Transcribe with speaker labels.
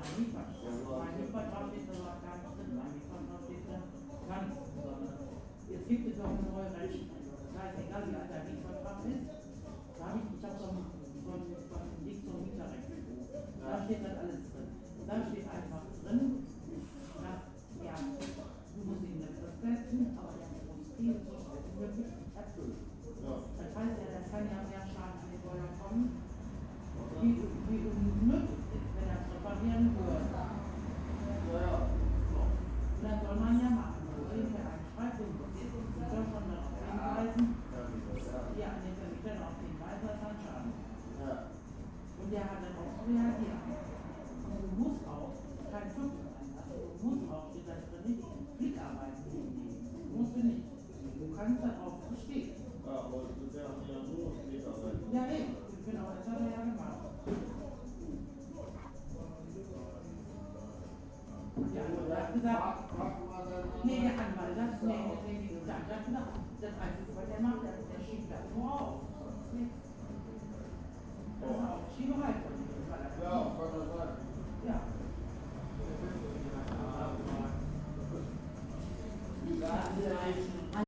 Speaker 1: Liefert. Mein Liefert drauf steht sogar gar nicht drin. Mein Liefert drauf steht drin ganz besonders. Jetzt gibt es auch eine neue Rechtsprechung. Das heißt, egal wie alt der Mietvertrag ist, ich habe so ein Ding zum Mieterrechtsbuch. Da steht das alles drin. Da steht einfach drin, dass ja, du musst ihn nicht festsetzen, aber der muss viel so schnell wie möglich erfüllen. Das heißt ja, das kann ja mehr Schaden an den Bäuer kommen, wie unmöglich ist, wenn er reparieren würde. So. Und dann soll man ja machen. Also irgendwer einen Schreibt, den soll schon darauf hinweisen, ja, an den Vermieter darauf hinweisen, dass er einen Schaden hat. Und der hat dann auch reagiert. Und du musst auch kein Fünftel einlassen. Du musst auch, steht da drin, nicht Flickarbeiten hinnehmen. Musst du nicht. Du kannst darauf bestehen.
Speaker 2: Ja, aber das wäre ja nur Flickarbeiten.
Speaker 1: Ja, eben. Genau, das hat er ja gemacht. Ja, und er hat gesagt, nee, der Anwalt, das, nee, wie gesagt, das einfach